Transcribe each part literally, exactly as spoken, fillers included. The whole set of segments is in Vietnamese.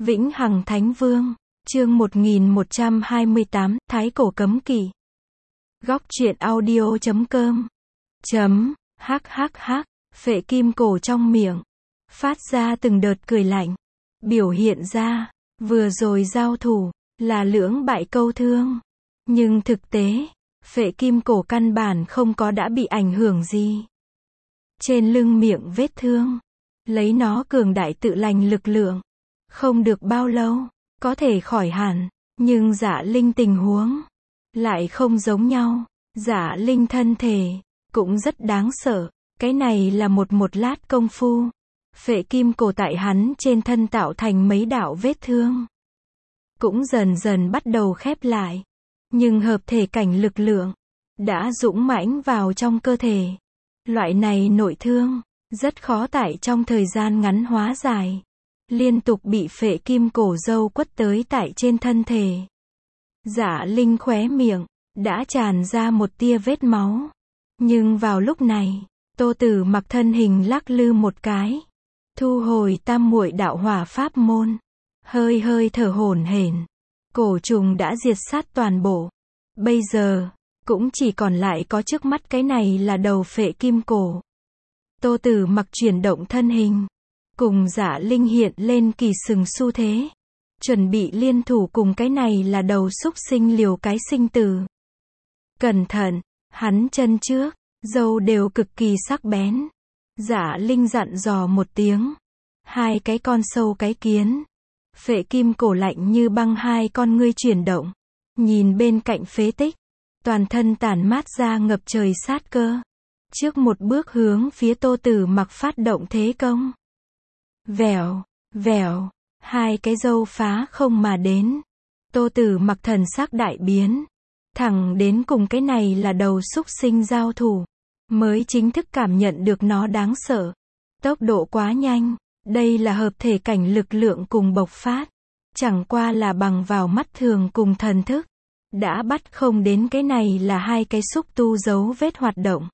Vĩnh Hằng Thánh Vương, chương một nghìn một trăm hai mươi tám, Thái Cổ Cấm Kỵ. Góc truyện audio chấm com. Chấm, hắc hắc hắc, phệ kim cổ trong miệng. Phát ra từng đợt cười lạnh. Biểu hiện ra, vừa rồi giao thủ, là lưỡng bại câu thương. Nhưng thực tế, phệ kim cổ căn bản không có đã bị ảnh hưởng gì. Trên lưng miệng vết thương, lấy nó cường đại tự lành lực lượng. Không được bao lâu, có thể khỏi hẳn, nhưng Dạ Linh tình huống lại không giống nhau. Dạ Linh thân thể cũng rất đáng sợ, cái này là một một lát công phu. Phệ kim cổ tại hắn trên thân tạo thành mấy đạo vết thương, cũng dần dần bắt đầu khép lại. Nhưng hợp thể cảnh lực lượng đã dũng mãnh vào trong cơ thể. Loại này nội thương rất khó tại trong thời gian ngắn hóa giải. Liên tục bị phệ kim cổ dâu quất tới tại trên thân thể. Dạ Linh khóe miệng đã tràn ra một tia vết máu. Nhưng vào lúc này, Tô Tử Mặc thân hình lắc lư một cái, thu hồi tam muội đạo hỏa pháp môn, hơi hơi thở hổn hển. Cổ trùng đã diệt sát toàn bộ. Bây giờ cũng chỉ còn lại có trước mắt cái này là đầu phệ kim cổ. Tô Tử Mặc chuyển động thân hình, cùng Dạ Linh hiện lên kỳ sừng xu thế, chuẩn bị liên thủ cùng cái này là đầu xúc sinh liều cái sinh tử. Cẩn thận, hắn chân trước, râu đều cực kỳ sắc bén. Dạ Linh dặn dò một tiếng. Hai cái con sâu cái kiến. Phệ kim cổ lạnh như băng hai con ngươi chuyển động. Nhìn bên cạnh phế tích, toàn thân tản mát ra ngập trời sát cơ. Trước một bước hướng phía Tô Tử Mặc phát động thế công. Vèo, vèo, hai cái râu phá không mà đến. Tô Tử Mặc thần sắc đại biến. Thẳng đến cùng cái này là đầu xúc sinh giao thủ, mới chính thức cảm nhận được nó đáng sợ. Tốc độ quá nhanh, đây là hợp thể cảnh lực lượng cùng bộc phát. Chẳng qua là bằng vào mắt thường cùng thần thức. Đã bắt không đến cái này là hai cái xúc tu dấu vết hoạt động.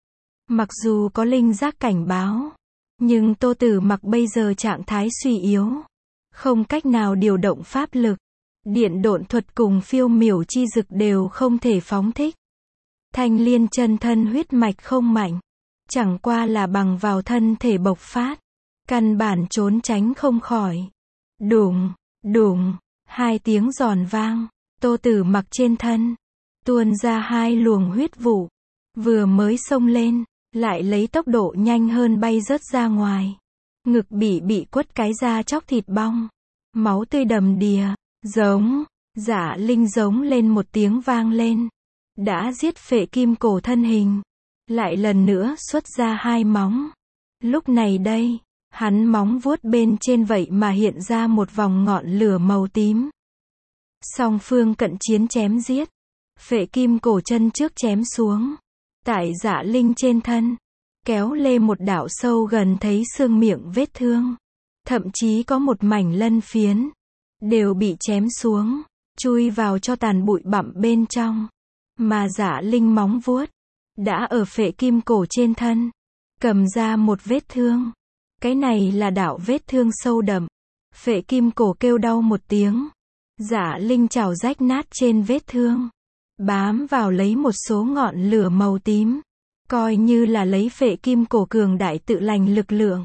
Mặc dù có linh giác cảnh báo, nhưng Tô Tử Mặc bây giờ trạng thái suy yếu, không cách nào điều động pháp lực. Điện độn thuật cùng phiêu miểu chi dực đều không thể phóng thích. Thanh liên chân thân huyết mạch không mạnh, chẳng qua là bằng vào thân thể bộc phát, căn bản trốn tránh không khỏi. Đùng, đùng, hai tiếng giòn vang, Tô Tử Mặc trên thân tuôn ra hai luồng huyết vụ, vừa mới xông lên, lại lấy tốc độ nhanh hơn bay rớt ra ngoài. Ngực bị bị quất cái da chóc thịt bong, máu tươi đầm đìa. Giống, Dạ Linh giống lên một tiếng vang lên. Đã giết phệ kim cổ thân hình. Lại lần nữa xuất ra hai móng. Lúc này đây, hắn móng vuốt bên trên vậy mà hiện ra một vòng ngọn lửa màu tím. Song phương cận chiến chém giết. Phệ kim cổ chân trước chém xuống. Tại Dạ Linh trên thân, kéo lê một đạo sâu gần thấy xương miệng vết thương. Thậm chí có một mảnh lân phiến đều bị chém xuống, chui vào cho tàn bụi bặm bên trong. Mà Dạ Linh móng vuốt đã ở phệ kim cổ trên thân cầm ra một vết thương. Cái này là đạo vết thương sâu đậm. Phệ kim cổ kêu đau một tiếng. Dạ Linh chảo rách nát trên vết thương, bám vào lấy một số ngọn lửa màu tím, coi như là lấy phệ kim cổ cường đại tự lành lực lượng,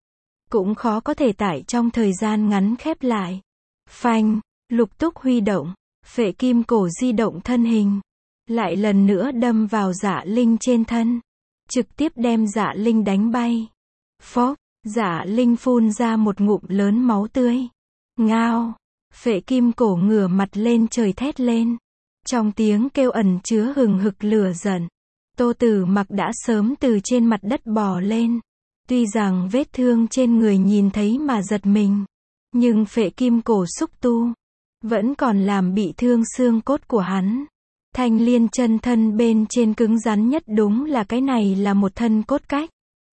cũng khó có thể tải trong thời gian ngắn khép lại. Phanh, lục túc huy động, phệ kim cổ di động thân hình, lại lần nữa đâm vào Dạ Linh trên thân, trực tiếp đem Dạ Linh đánh bay. Phốc, Dạ Linh phun ra một ngụm lớn máu tươi. Ngao, phệ kim cổ ngửa mặt lên trời thét lên, trong tiếng kêu ẩn chứa hừng hực lửa giận. Tô Tử Mặc đã sớm từ trên mặt đất bò lên. Tuy rằng vết thương trên người nhìn thấy mà giật mình, nhưng phệ kim cổ xúc tu vẫn còn làm bị thương xương cốt của hắn. Thanh liên chân thân bên trên cứng rắn nhất đúng là cái này là một thân cốt cách.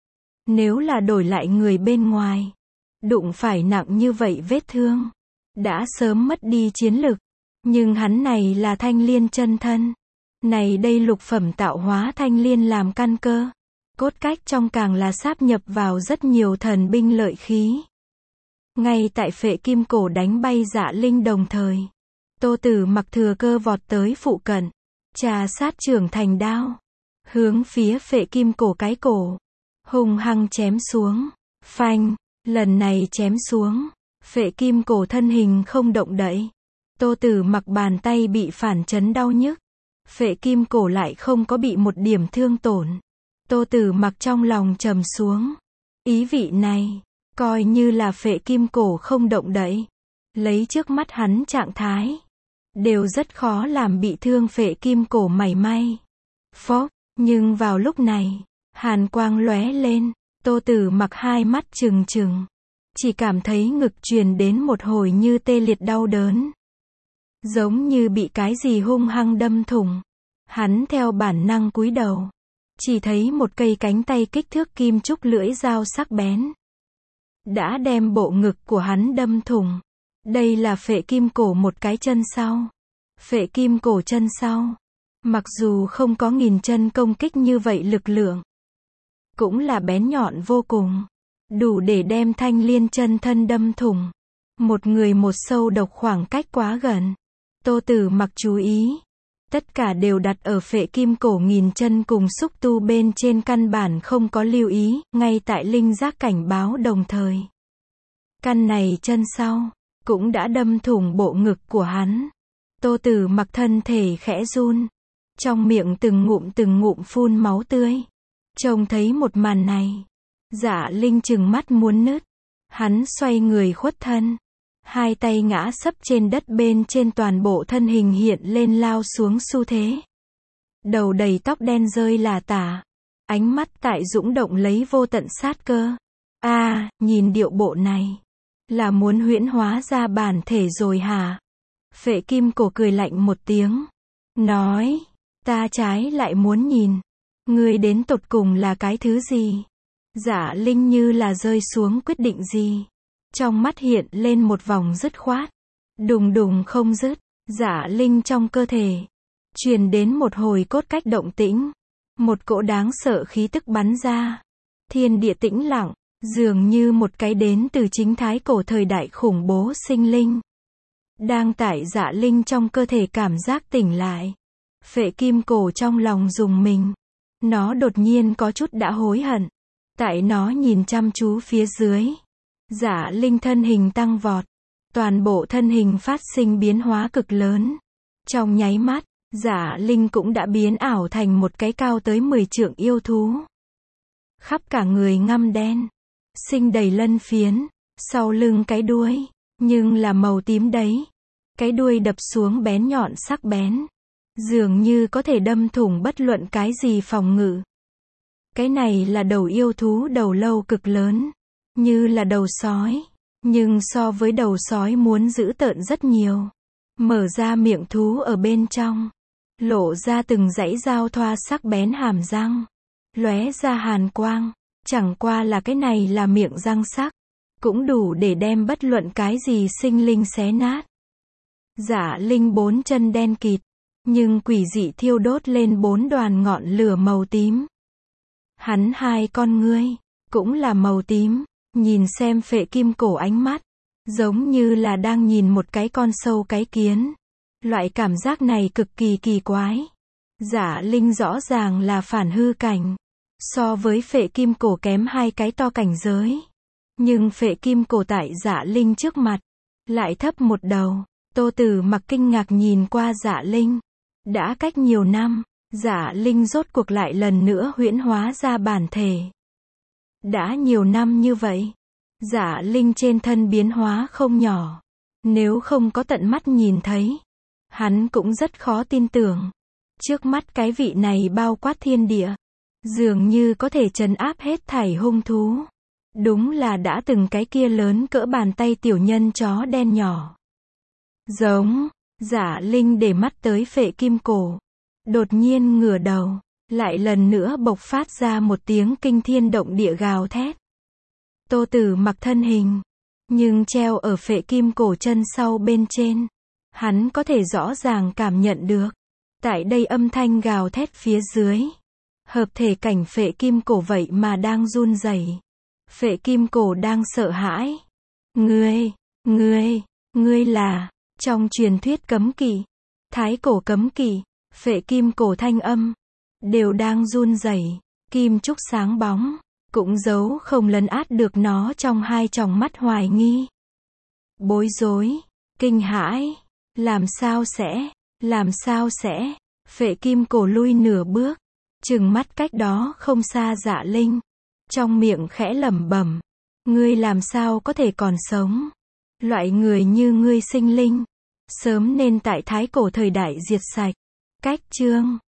Nếu là đổi lại người bên ngoài, đụng phải nặng như vậy vết thương, đã sớm mất đi chiến lực. Nhưng hắn này là thanh liên chân thân. Này đây lục phẩm tạo hóa thanh liên làm căn cơ. Cốt cách trong càng là sáp nhập vào rất nhiều thần binh lợi khí. Ngay tại phệ kim cổ đánh bay Dạ Linh đồng thời, Tô Tử Mặc thừa cơ vọt tới phụ cận, trà sát trưởng thành đao, hướng phía phệ kim cổ cái cổ, hung hăng chém xuống. Phanh, lần này chém xuống, phệ kim cổ thân hình không động đậy. Tô Tử Mặc bàn tay bị phản chấn đau nhức, phệ kim cổ lại không có bị một điểm thương tổn. Tô Tử Mặc trong lòng trầm xuống, ý vị này, coi như là phệ kim cổ không động đậy, lấy trước mắt hắn trạng thái, đều rất khó làm bị thương phệ kim cổ mảy may. Phốc, nhưng vào lúc này, hàn quang lóe lên, Tô Tử Mặc hai mắt trừng trừng, chỉ cảm thấy ngực truyền đến một hồi như tê liệt đau đớn, giống như bị cái gì hung hăng đâm thủng. Hắn theo bản năng cúi đầu, chỉ thấy một cây cánh tay kích thước kim trúc lưỡi dao sắc bén, đã đem bộ ngực của hắn đâm thủng. Đây là phệ kim cổ một cái chân sau. Phệ kim cổ chân sau, mặc dù không có nghìn chân công kích như vậy lực lượng, cũng là bén nhọn vô cùng, đủ để đem thanh liên chân thân đâm thủng. Một người một sâu độc khoảng cách quá gần. Tô Tử Mặc chú ý, tất cả đều đặt ở phệ kim cổ nghìn chân cùng xúc tu bên trên, căn bản không có lưu ý, ngay tại linh giác cảnh báo đồng thời. Căn này chân sau, cũng đã đâm thủng bộ ngực của hắn. Tô Tử Mặc thân thể khẽ run, trong miệng từng ngụm từng ngụm phun máu tươi. Trông thấy một màn này, Dạ Linh trừng mắt muốn nứt. Hắn xoay người khuất thân, hai tay ngã sấp trên đất, bên trên toàn bộ thân hình hiện lên lao xuống xu thế. Đầu đầy tóc đen rơi lả tả, ánh mắt tại dũng động lấy vô tận sát cơ. A, à, nhìn điệu bộ này, là muốn huyễn hóa ra bản thể rồi hả? Phệ kim cổ cười lạnh một tiếng, nói, ta trái lại muốn nhìn, ngươi đến tột cùng là cái thứ gì? Dạ Linh như là rơi xuống quyết định gì, trong mắt hiện lên một vòng dứt khoát, đùng đùng không dứt. Dạ Linh trong cơ thể truyền đến một hồi cốt cách động tĩnh, một cỗ đáng sợ khí tức bắn ra, thiên địa tĩnh lặng, dường như một cái đến từ chính thái cổ thời đại khủng bố sinh linh, đang tại Dạ Linh trong cơ thể cảm giác tỉnh lại. Phệ kim cổ trong lòng rùng mình, nó đột nhiên có chút đã hối hận. Tại nó nhìn chăm chú phía dưới, Dạ Linh thân hình tăng vọt, toàn bộ thân hình phát sinh biến hóa cực lớn. Trong nháy mắt, Dạ Linh cũng đã biến ảo thành một cái cao tới mười trượng yêu thú. Khắp cả người ngăm đen, sinh đầy lân phiến, sau lưng cái đuôi, nhưng là màu tím đấy. Cái đuôi đập xuống bén nhọn sắc bén, dường như có thể đâm thủng bất luận cái gì phòng ngự. Cái này là đầu yêu thú đầu lâu cực lớn, như là đầu sói, nhưng so với đầu sói muốn dữ tợn rất nhiều. Mở ra miệng thú ở bên trong, lộ ra từng dãy dao thoa sắc bén hàm răng, lóe ra hàn quang. Chẳng qua là cái này là miệng răng sắc, cũng đủ để đem bất luận cái gì sinh linh xé nát. Dạ Linh bốn chân đen kịt, nhưng quỷ dị thiêu đốt lên bốn đoàn ngọn lửa màu tím. Hắn hai con ngươi, cũng là màu tím, nhìn xem phệ kim cổ ánh mắt, giống như là đang nhìn một cái con sâu cái kiến. Loại cảm giác này cực kỳ kỳ quái. Dạ Linh rõ ràng là phản hư cảnh, so với phệ kim cổ kém hai cái to cảnh giới. Nhưng phệ kim cổ tại Dạ Linh trước mặt, lại thấp một đầu. Tô Tử Mặc kinh ngạc nhìn qua Dạ Linh. Đã cách nhiều năm, Dạ Linh rốt cuộc lại lần nữa huyễn hóa ra bản thể. Đã nhiều năm như vậy, Dạ Linh trên thân biến hóa không nhỏ. Nếu không có tận mắt nhìn thấy, hắn cũng rất khó tin tưởng. Trước mắt cái vị này bao quát thiên địa, dường như có thể trấn áp hết thảy hung thú. Đúng là đã từng cái kia lớn cỡ bàn tay tiểu nhân chó đen nhỏ. Giống, Dạ Linh để mắt tới phệ kim cổ, đột nhiên ngửa đầu, lại lần nữa bộc phát ra một tiếng kinh thiên động địa gào thét. Tô Tử Mặc thân hình, nhưng treo ở phệ kim cổ chân sau bên trên, hắn có thể rõ ràng cảm nhận được. Tại đây âm thanh gào thét phía dưới, hợp thể cảnh phệ kim cổ vậy mà đang run rẩy. Phệ kim cổ đang sợ hãi, Ngươi, ngươi, ngươi là, trong truyền thuyết cấm kỵ, thái cổ cấm kỵ, phệ kim cổ thanh âm, đều đang run rẩy, kim trúc sáng bóng, cũng giấu không lấn át được nó trong hai tròng mắt hoài nghi. Bối rối, kinh hãi, làm sao sẽ, làm sao sẽ, phệ kim cổ lui nửa bước, trừng mắt cách đó không xa Dạ Linh, trong miệng khẽ lẩm bẩm, ngươi làm sao có thể còn sống, loại người như ngươi sinh linh, sớm nên tại thái cổ thời đại diệt sạch. Cách chương